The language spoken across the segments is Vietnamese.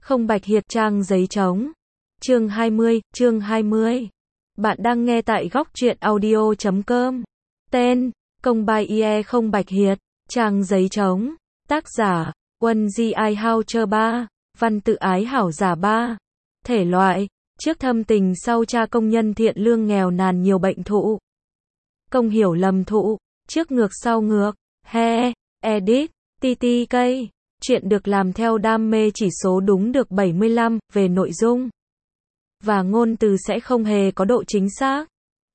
Không bạch hiệt trang giấy trống. Chương 20. Bạn đang nghe tại góc truyện audio.com. Tên: Công bài IE không bạch hiệt, trang giấy trống. Tác giả: Quân Di Ai Hao Chơ Ba. Văn tự ái hảo giả ba. Thể loại: trước thâm tình sau cha công nhân thiện lương nghèo nàn nhiều bệnh thụ. Công hiểu lầm thụ, trước ngược sau ngược. Edit: TTK. Chuyện được làm theo đam mê, chỉ số đúng được 75, về nội dung và ngôn từ sẽ không hề có độ chính xác.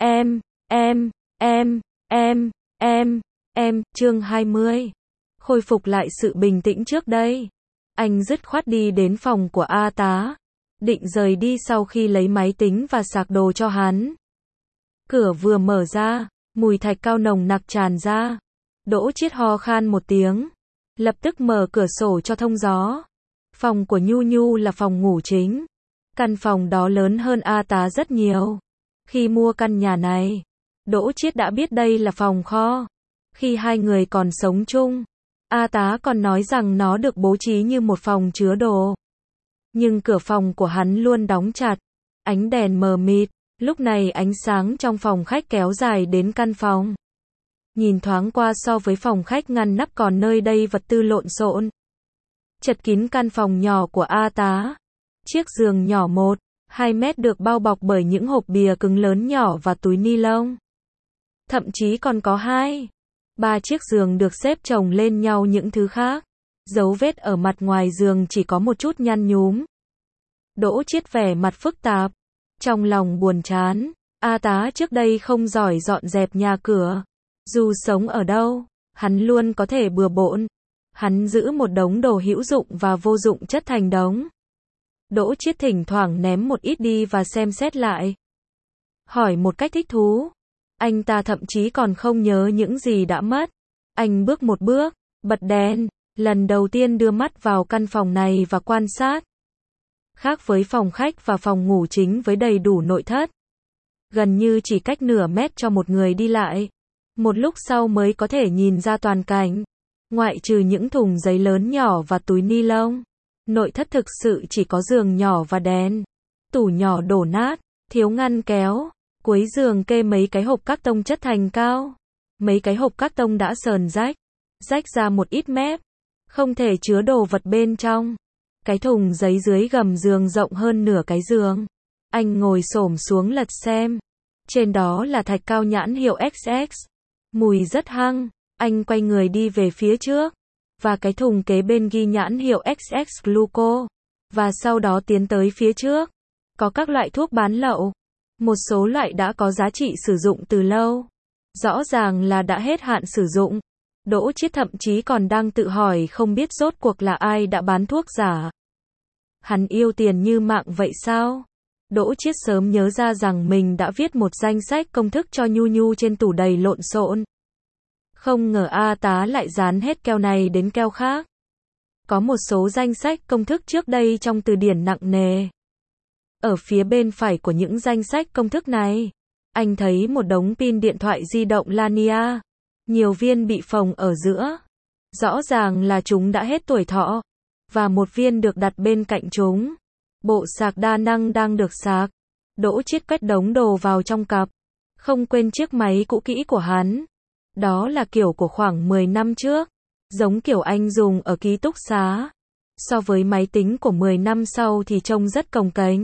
Chương 20. Khôi phục lại sự bình tĩnh trước đây. Anh dứt khoát đi đến phòng của A Tá, định rời đi sau khi lấy máy tính và sạc đồ cho hắn. Cửa vừa mở ra, mùi thạch cao nồng nặc tràn ra. Đỗ Chiết ho khan một tiếng, lập tức mở cửa sổ cho thông gió. Phòng của Nhu Nhu là phòng ngủ chính. Căn phòng đó lớn hơn A Tá rất nhiều. Khi mua căn nhà này, Đỗ Chiết đã biết đây là phòng kho. Khi hai người còn sống chung, A Tá còn nói rằng nó được bố trí như một phòng chứa đồ. Nhưng cửa phòng của hắn luôn đóng chặt, ánh đèn mờ mịt. Lúc này ánh sáng trong phòng khách kéo dài đến căn phòng. Nhìn thoáng qua so với phòng khách ngăn nắp, còn nơi đây vật tư lộn xộn, chật kín căn phòng nhỏ của A Tá. Chiếc giường nhỏ 1-2 mét được bao bọc bởi những hộp bìa cứng lớn nhỏ và túi ni lông. Thậm chí còn có 2-3 chiếc giường được xếp chồng lên nhau những thứ khác. Dấu vết ở mặt ngoài giường chỉ có một chút nhăn nhúm. Đỗ Chiết vẻ mặt phức tạp, trong lòng buồn chán. A Tá trước đây không giỏi dọn dẹp nhà cửa. Dù sống ở đâu, hắn luôn có thể bừa bộn. Hắn giữ một đống đồ hữu dụng và vô dụng chất thành đống. Đỗ Chiết thỉnh thoảng ném một ít đi và xem xét lại. Hỏi một cách thích thú. Anh ta thậm chí còn không nhớ những gì đã mất. Anh bước một bước, bật đèn, lần đầu tiên đưa mắt vào căn phòng này và quan sát. Khác với phòng khách và phòng ngủ chính với đầy đủ nội thất, gần như chỉ cách nửa mét cho một người đi lại. Một lúc sau mới có thể nhìn ra toàn cảnh. Ngoại trừ những thùng giấy lớn nhỏ và túi ni lông, nội thất thực sự chỉ có giường nhỏ và đèn. Tủ nhỏ đổ nát, thiếu ngăn kéo. Cuối giường kê mấy cái hộp các tông chất thành cao. Mấy cái hộp các tông đã sờn rách ra một ít mép, không thể chứa đồ vật bên trong. Cái thùng giấy dưới gầm giường rộng hơn nửa cái giường. Anh ngồi xổm xuống lật xem. Trên đó là thạch cao nhãn hiệu XX. Mùi rất hăng. Anh quay người đi về phía trước, và cái thùng kế bên ghi nhãn hiệu XX Gluco. Và sau đó tiến tới phía trước. Có các loại thuốc bán lậu. Một số loại đã có giá trị sử dụng từ lâu. Rõ ràng là đã hết hạn sử dụng. Đỗ Chiết thậm chí còn đang tự hỏi không biết rốt cuộc là ai đã bán thuốc giả. Hắn yêu tiền như mạng vậy sao? Đỗ Chiết sớm nhớ ra rằng mình đã viết một danh sách công thức cho Nhu Nhu trên tủ đầy lộn xộn. Không ngờ A Tá lại dán hết keo này đến keo khác. Có một số danh sách công thức trước đây trong từ điển nặng nề. Ở phía bên phải của những danh sách công thức này, anh thấy một đống pin điện thoại di động Lania. Nhiều viên bị phồng ở giữa. Rõ ràng là chúng đã hết tuổi thọ. Và một viên được đặt bên cạnh chúng. Bộ sạc đa năng đang được sạc. Đỗ Chiết quét đống đồ vào trong cặp. Không quên chiếc máy cũ kỹ của hắn. Đó là kiểu của khoảng 10 năm trước. Giống kiểu anh dùng ở ký túc xá. So với máy tính của 10 năm sau thì trông rất cồng kềnh.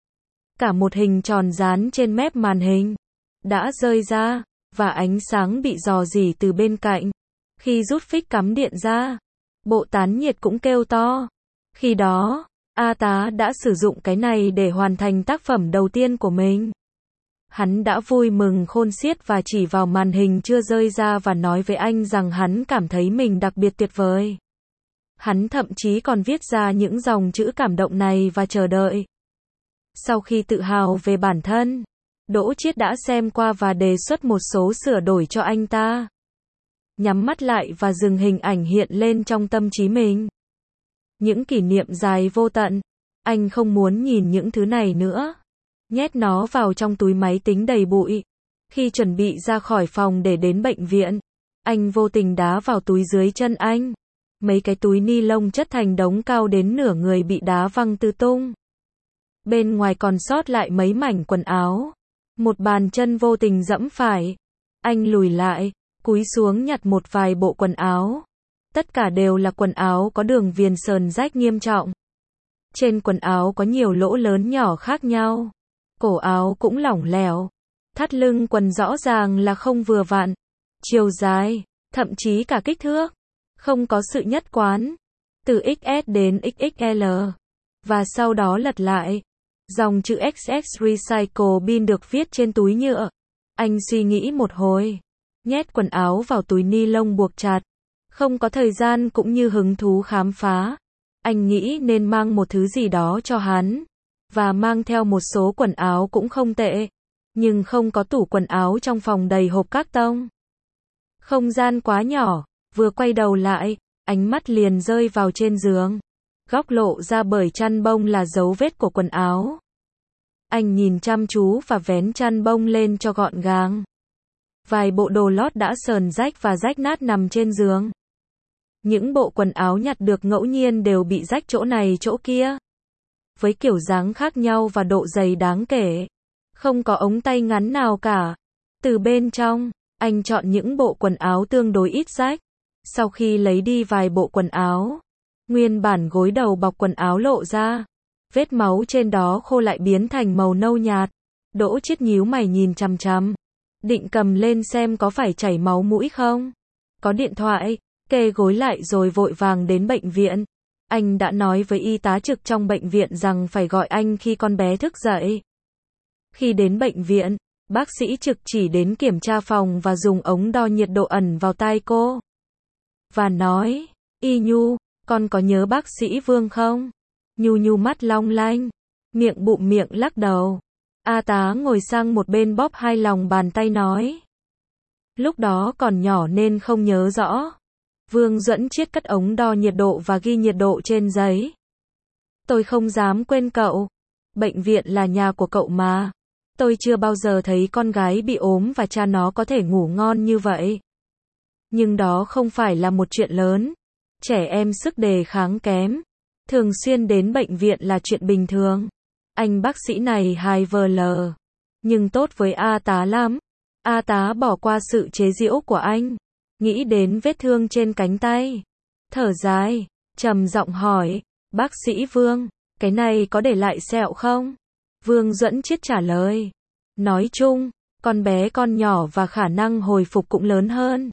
Cả một hình tròn dán trên mép màn hình đã rơi ra, và ánh sáng bị rò rỉ từ bên cạnh. Khi rút phích cắm điện ra, bộ tán nhiệt cũng kêu to. Khi đó, A Tá đã sử dụng cái này để hoàn thành tác phẩm đầu tiên của mình. Hắn đã vui mừng khôn xiết và chỉ vào màn hình chưa rơi ra và nói với anh rằng hắn cảm thấy mình đặc biệt tuyệt vời. Hắn thậm chí còn viết ra những dòng chữ cảm động này và chờ đợi. Sau khi tự hào về bản thân, Đỗ Chiết đã xem qua và đề xuất một số sửa đổi cho anh ta. Nhắm mắt lại và dừng hình ảnh hiện lên trong tâm trí mình. Những kỷ niệm dài vô tận. Anh không muốn nhìn những thứ này nữa. Nhét nó vào trong túi máy tính đầy bụi. Khi chuẩn bị ra khỏi phòng để đến bệnh viện, anh vô tình đá vào túi dưới chân anh. mấy cái túi ni lông chất thành đống cao đến nửa người bị đá văng tứ tung. Bên ngoài còn sót lại mấy mảnh quần áo. Một bàn chân vô tình giẫm phải. Anh lùi lại, cúi xuống nhặt một vài bộ quần áo. Tất cả đều là quần áo có đường viền sờn rách nghiêm trọng. Trên quần áo có nhiều lỗ lớn nhỏ khác nhau. Cổ áo cũng lỏng lẻo. Thắt lưng quần rõ ràng là không vừa vặn. Chiều dài, thậm chí cả kích thước, không có sự nhất quán. Từ XS đến XXL. Và sau đó lật lại. Dòng chữ XX Recycle Bin được viết trên túi nhựa. Anh suy nghĩ một hồi. Nhét quần áo vào túi ni lông buộc chặt. Không có thời gian cũng như hứng thú khám phá. Anh nghĩ nên mang một thứ gì đó cho hắn. Và mang theo một số quần áo cũng không tệ. Nhưng không có tủ quần áo trong phòng đầy hộp các tông. Không gian quá nhỏ. Vừa quay đầu lại, ánh mắt liền rơi vào trên giường. Góc lộ ra bởi chăn bông là dấu vết của quần áo. Anh nhìn chăm chú và vén chăn bông lên cho gọn gàng. Vài bộ đồ lót đã sờn rách và rách nát nằm trên giường. Những bộ quần áo nhặt được ngẫu nhiên đều bị rách chỗ này chỗ kia. Với kiểu dáng khác nhau và độ dày đáng kể. Không có ống tay ngắn nào cả. Từ bên trong, anh chọn những bộ quần áo tương đối ít rách. Sau khi lấy đi vài bộ quần áo, nguyên bản gối đầu bọc quần áo lộ ra. Vết máu trên đó khô lại biến thành màu nâu nhạt. Đỗ Chiết nhíu mày nhìn chằm chằm. Định cầm lên xem có phải chảy máu mũi không. Có điện thoại, kê gối lại rồi vội vàng đến bệnh viện. Anh đã nói với y tá trực trong bệnh viện rằng phải gọi anh khi con bé thức dậy. Khi đến bệnh viện, bác sĩ trực chỉ đến kiểm tra phòng và dùng ống đo nhiệt độ ẩn vào tai cô. Và nói, Y Nhu, con có nhớ bác sĩ Vương không? Nhu Nhu mắt long lanh, miệng bụm miệng lắc đầu. A tá ngồi sang một bên bóp hai lòng bàn tay nói. Lúc đó còn nhỏ nên không nhớ rõ. Vương Duẫn Chiết cất ống đo nhiệt độ và ghi nhiệt độ trên giấy. Tôi không dám quên cậu. Bệnh viện là nhà của cậu mà. Tôi chưa bao giờ thấy con gái bị ốm và cha nó có thể ngủ ngon như vậy. Nhưng đó không phải là một chuyện lớn. Trẻ em sức đề kháng kém. Thường xuyên đến bệnh viện là chuyện bình thường. Anh bác sĩ này hài vờ lờ. Nhưng tốt với A tá lắm. A tá bỏ qua sự chế giễu của anh. Nghĩ đến vết thương trên cánh tay. Thở dài, trầm giọng hỏi. Bác sĩ Vương, cái này có để lại sẹo không? Vương Duẫn Chiết trả lời. Nói chung, con bé con nhỏ và khả năng hồi phục cũng lớn hơn.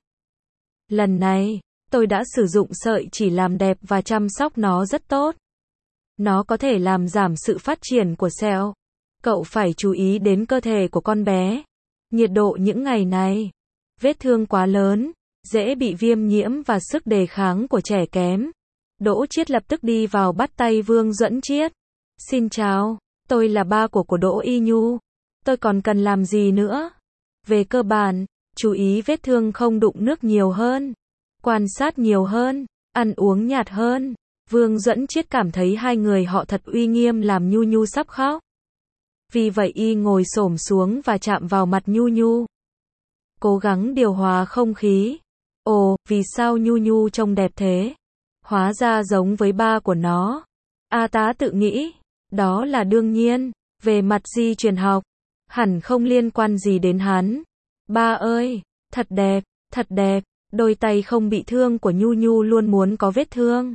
Lần này, tôi đã sử dụng sợi chỉ làm đẹp và chăm sóc nó rất tốt. Nó có thể làm giảm sự phát triển của sẹo. Cậu phải chú ý đến cơ thể của con bé. Nhiệt độ những ngày này. Vết thương quá lớn, dễ bị viêm nhiễm và sức đề kháng của trẻ kém. Đỗ Chiết lập tức đi vào bắt tay Vương Duẫn Chiết. Xin chào, tôi là ba của Đỗ Y Nhu. Tôi còn cần làm gì nữa? Về cơ bản, chú ý vết thương không đụng nước nhiều hơn. Quan sát nhiều hơn, ăn uống nhạt hơn. Vương Duẫn Chiết cảm thấy hai người họ thật uy nghiêm làm Nhu Nhu sắp khóc. Vì vậy y ngồi xổm xuống và chạm vào mặt Nhu Nhu. Cố gắng điều hòa không khí. Ồ, vì sao Nhu Nhu trông đẹp thế? Hóa ra giống với ba của nó. A tá tự nghĩ. Đó là đương nhiên. Về mặt di truyền học, hẳn không liên quan gì đến hắn. Ba ơi, thật đẹp, thật đẹp. Đôi tay không bị thương của Nhu Nhu luôn muốn có vết thương.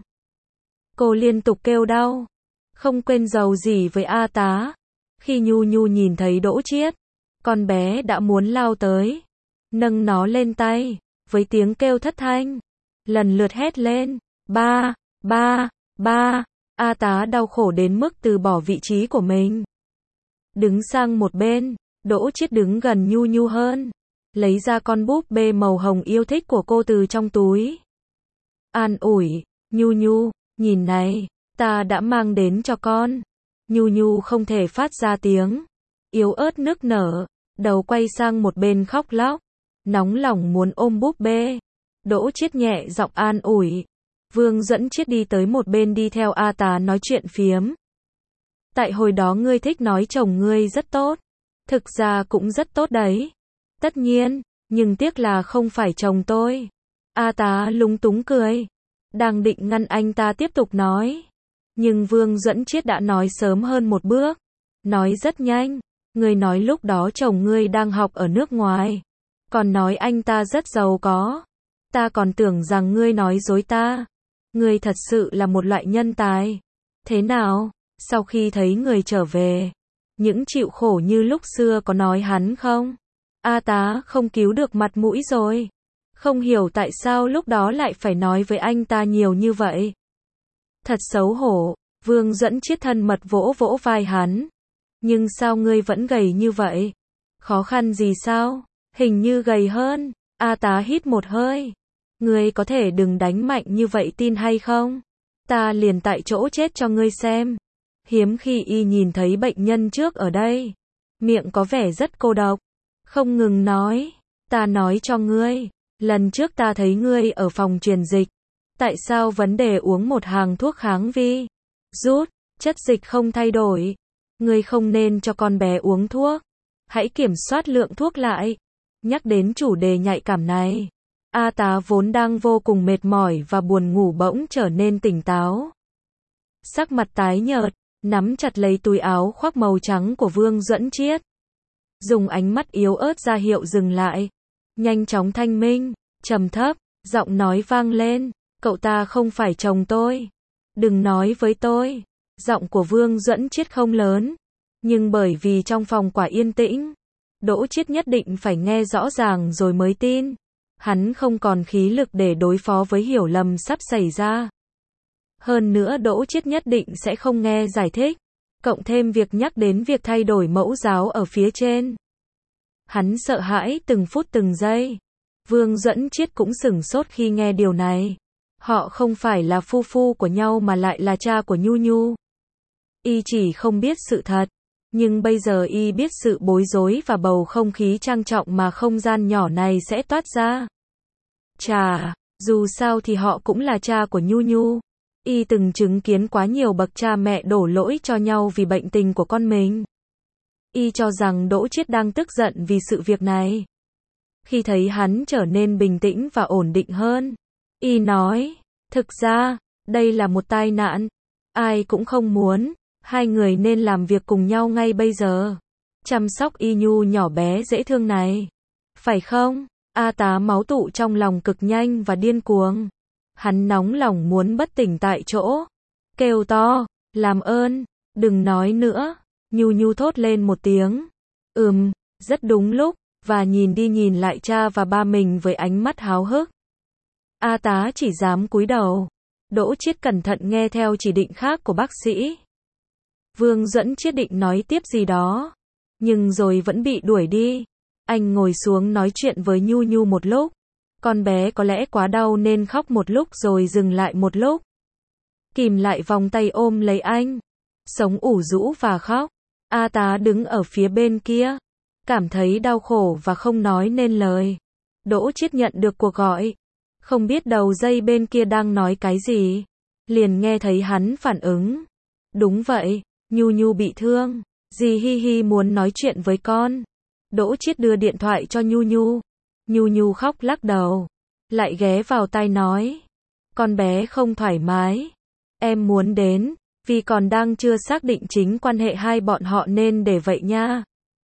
Cô liên tục kêu đau. Không quên giàu gì với A tá. Khi Nhu Nhu nhìn thấy Đỗ Chiết, con bé đã muốn lao tới. Nâng nó lên tay, với tiếng kêu thất thanh. Lần lượt hét lên. Ba, ba, ba. A tá đau khổ đến mức từ bỏ vị trí của mình. Đứng sang một bên, Đỗ Chiết đứng gần Nhu Nhu hơn. Lấy ra con búp bê màu hồng yêu thích của cô từ trong túi. An ủi, Nhu Nhu, nhìn này, ta đã mang đến cho con. Nhu Nhu không thể phát ra tiếng. Yếu ớt nức nở, đầu quay sang một bên khóc lóc. Nóng lòng muốn ôm búp bê. Đỗ Chiết nhẹ giọng an ủi. Vương Duẫn Chiết đi tới một bên đi theo A tá nói chuyện phiếm. Tại hồi đó ngươi thích nói chồng ngươi rất tốt. Thực ra cũng rất tốt đấy. Tất nhiên, nhưng tiếc là không phải chồng tôi. A tá lúng túng cười. đang định ngăn anh ta tiếp tục nói. Nhưng Vương Duẫn Chiết đã nói sớm hơn một bước. Nói rất nhanh. Ngươi nói lúc đó chồng ngươi đang học ở nước ngoài. Còn nói anh ta rất giàu có. Ta còn tưởng rằng ngươi nói dối ta. Ngươi thật sự là một loại nhân tài. Thế nào, sau khi thấy người trở về, những chịu khổ như lúc xưa có nói hắn không? A Tá không cứu được mặt mũi rồi. Không hiểu tại sao lúc đó lại phải nói với anh ta nhiều như vậy. Thật xấu hổ, Vương Duẫn Chiết thân mật vỗ vỗ vai hắn. Nhưng sao ngươi vẫn gầy như vậy? Khó khăn gì sao? Hình như gầy hơn. A Tá hít một hơi. Ngươi có thể đừng đánh mạnh như vậy tin hay không? Ta liền tại chỗ chết cho ngươi xem. Hiếm khi y nhìn thấy bệnh nhân trước ở đây. Miệng có vẻ rất cô độc. Không ngừng nói. Ta nói cho ngươi. Lần trước ta thấy ngươi ở phòng truyền dịch. Tại sao vấn đề uống một hàng thuốc kháng vi? Rút, chất dịch không thay đổi. Ngươi không nên cho con bé uống thuốc. Hãy kiểm soát lượng thuốc lại. Nhắc đến chủ đề nhạy cảm này. A Tá vốn đang vô cùng mệt mỏi và buồn ngủ bỗng trở nên tỉnh táo. Sắc mặt tái nhợt, nắm chặt lấy túi áo khoác màu trắng của Vương Duẫn Chiết. Dùng ánh mắt yếu ớt ra hiệu dừng lại. Nhanh chóng thanh minh, trầm thấp, giọng nói vang lên. Cậu ta không phải chồng tôi. Đừng nói với tôi. Giọng của Vương Duẫn Chiết không lớn. Nhưng bởi vì trong phòng quả yên tĩnh, Đỗ Chiết nhất định phải nghe rõ ràng rồi mới tin. Hắn không còn khí lực để đối phó với hiểu lầm sắp xảy ra. Hơn nữa Đỗ Chiết nhất định sẽ không nghe giải thích. Cộng thêm việc nhắc đến việc thay đổi mẫu giáo ở phía trên. Hắn sợ hãi từng phút từng giây. Vương Duẫn Chiết cũng sửng sốt khi nghe điều này. Họ không phải là phu phu của nhau mà lại là cha của Nhu Nhu. Y chỉ không biết sự thật. Nhưng bây giờ y biết sự bối rối và bầu không khí trang trọng mà không gian nhỏ này sẽ toát ra. Chà, dù sao thì họ cũng là cha của Nhu Nhu. Y từng chứng kiến quá nhiều bậc cha mẹ đổ lỗi cho nhau vì bệnh tình của con mình. Y cho rằng Đỗ Chiết đang tức giận vì sự việc này. Khi thấy hắn trở nên bình tĩnh và ổn định hơn, Y nói, thực ra, đây là một tai nạn. Ai cũng không muốn. Hai người nên làm việc cùng nhau ngay bây giờ. Chăm sóc Y Nhu nhỏ bé dễ thương này. Phải không? A Tá máu tụ trong lòng cực nhanh và điên cuồng. Hắn nóng lòng muốn bất tỉnh tại chỗ. Kêu to, làm ơn, đừng nói nữa. Nhu Nhu thốt lên một tiếng. Rất đúng lúc, và nhìn đi nhìn lại cha và ba mình với ánh mắt háo hức. A Tá chỉ dám cúi đầu. Đỗ Chiết cẩn thận nghe theo chỉ định khác của bác sĩ. Vương Duẫn Chiết định nói tiếp gì đó, nhưng rồi vẫn bị đuổi đi. Anh ngồi xuống nói chuyện với Nhu Nhu một lúc. Con bé có lẽ quá đau nên khóc một lúc rồi dừng lại một lúc. Kìm lại vòng tay ôm lấy anh. Sống ủ rũ và khóc. A Tá đứng ở phía bên kia. Cảm thấy đau khổ và không nói nên lời. Đỗ Chiết nhận được cuộc gọi. Không biết đầu dây bên kia đang nói cái gì. Liền nghe thấy hắn phản ứng. Đúng vậy, Nhu Nhu bị thương. Dì Hi Hi muốn nói chuyện với con. Đỗ Chiết đưa điện thoại cho Nhu Nhu. Nhu Nhu khóc lắc đầu. Lại ghé vào tai nói. Con bé không thoải mái. Em muốn đến, vì còn đang chưa xác định chính quan hệ hai bọn họ nên để vậy nha.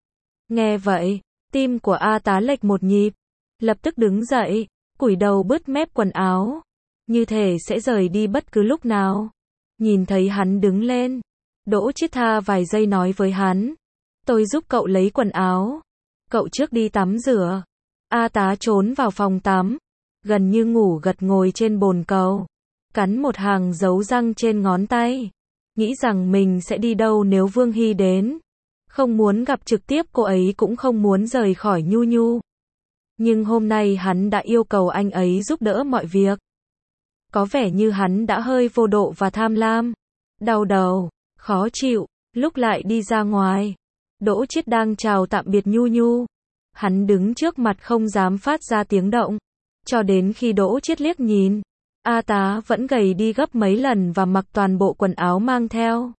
Nghe vậy, tim của A Tá lệch một nhịp. Lập tức đứng dậy, cúi đầu bứt mép quần áo. Như thể sẽ rời đi bất cứ lúc nào. Nhìn thấy hắn đứng lên. Đỗ Chiết tha vài giây nói với hắn. Tôi giúp cậu lấy quần áo. Cậu trước đi tắm rửa. A Tá trốn vào phòng tắm. Gần như ngủ gật ngồi trên bồn cầu. Cắn một hàng dấu răng trên ngón tay. Nghĩ rằng mình sẽ đi đâu nếu Vương Hy đến. Không muốn gặp trực tiếp cô ấy cũng không muốn rời khỏi Nhu Nhu. Nhưng hôm nay hắn đã yêu cầu anh ấy giúp đỡ mọi việc. Có vẻ như hắn đã hơi vô độ và tham lam. Đau đầu, khó chịu, lúc lại đi ra ngoài. Đỗ Chiết đang chào tạm biệt Nhu Nhu. Hắn đứng trước mặt không dám phát ra tiếng động. Cho đến khi Đỗ Chiết liếc nhìn, A Tá vẫn gầy đi gấp mấy lần và mặc toàn bộ quần áo mang theo.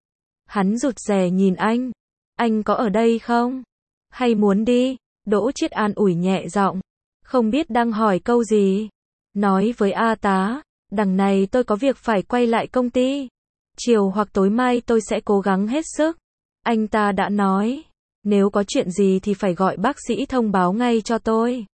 Hắn rụt rè nhìn anh. Anh có ở đây không? Hay muốn đi? Đỗ Chiết an ủi nhẹ giọng. Không biết đang hỏi câu gì. Nói với A Tá, Đằng này tôi có việc phải quay lại công ty. Chiều hoặc tối mai tôi sẽ cố gắng hết sức. Anh ta đã nói, nếu có chuyện gì thì phải gọi bác sĩ thông báo ngay cho tôi.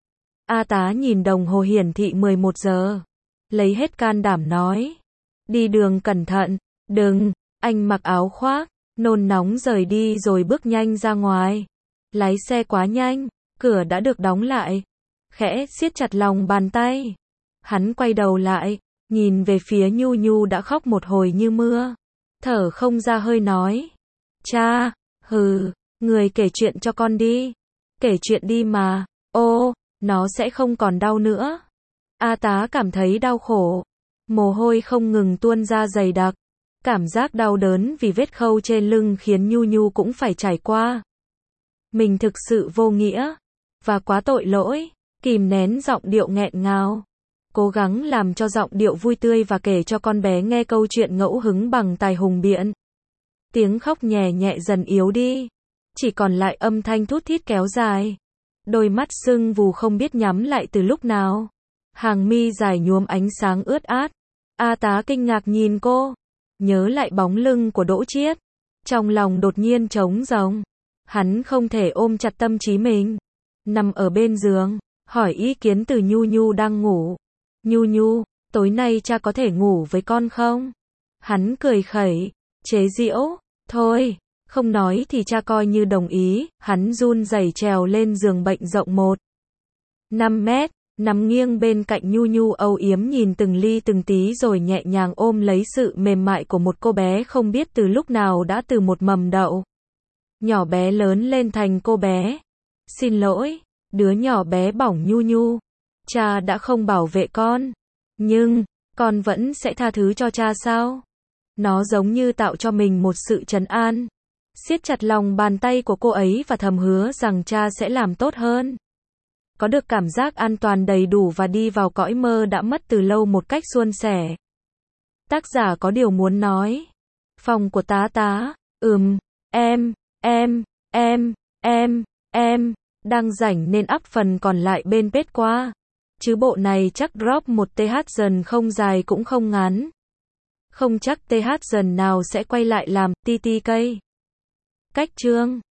A Tá nhìn đồng hồ hiển thị 11 giờ. Lấy hết can đảm nói. Đi đường cẩn thận. Đừng, anh mặc áo khoác, nôn nóng rời đi rồi bước nhanh ra ngoài. Lái xe quá nhanh, cửa đã được đóng lại. Khẽ siết chặt lòng bàn tay. Hắn quay đầu lại, nhìn về phía Nhu Nhu đã khóc một hồi như mưa. Thở không ra hơi nói. Cha, người kể chuyện cho con đi. Kể chuyện đi mà, nó sẽ không còn đau nữa. A Tá cảm thấy đau khổ. Mồ hôi không ngừng tuôn ra dày đặc. Cảm giác đau đớn vì vết khâu trên lưng khiến Nhu Nhu cũng phải trải qua. Mình thực sự vô nghĩa. Và quá tội lỗi. Kìm nén giọng điệu nghẹn ngào. Cố gắng làm cho giọng điệu vui tươi và kể cho con bé nghe câu chuyện ngẫu hứng bằng tài hùng biện. Tiếng khóc nhẹ nhẹ dần yếu đi. Chỉ còn lại âm thanh thút thít kéo dài. Đôi mắt sưng vù không biết nhắm lại từ lúc nào. Hàng mi dài nhuốm ánh sáng ướt át. A Tá kinh ngạc nhìn cô. Nhớ lại bóng lưng của Đỗ Chiết. Trong lòng đột nhiên trống rỗng. Hắn không thể ôm chặt tâm trí mình. Nằm ở bên giường, hỏi ý kiến từ Nhu Nhu đang ngủ. Nhu Nhu, tối nay cha có thể ngủ với con không? Hắn cười khẩy, chế giễu. Thôi, không nói thì cha coi như đồng ý. Hắn run rẩy trèo lên giường bệnh rộng 1,5 mét. Nằm nghiêng bên cạnh Nhu Nhu âu yếm nhìn từng ly từng tí rồi nhẹ nhàng ôm lấy sự mềm mại của một cô bé không biết từ lúc nào đã từ một mầm đậu. Nhỏ bé lớn lên thành cô bé. Xin lỗi, đứa nhỏ bé bỏng Nhu Nhu. Cha đã không bảo vệ con. Nhưng, con vẫn sẽ tha thứ cho cha sao? Nó giống như tạo cho mình một sự trấn an. Siết chặt lòng bàn tay của cô ấy và thầm hứa rằng cha sẽ làm tốt hơn. Có được cảm giác an toàn đầy đủ và đi vào cõi mơ đã mất từ lâu một cách suôn sẻ. Tác giả có điều muốn nói. Phòng của Tá Tá. Em đang rảnh nên up phần còn lại bên page qua. Chứ bộ này chắc drop một th dần không dài cũng không ngắn. Không chắc th dần nào sẽ quay lại làm TTK. Cách chương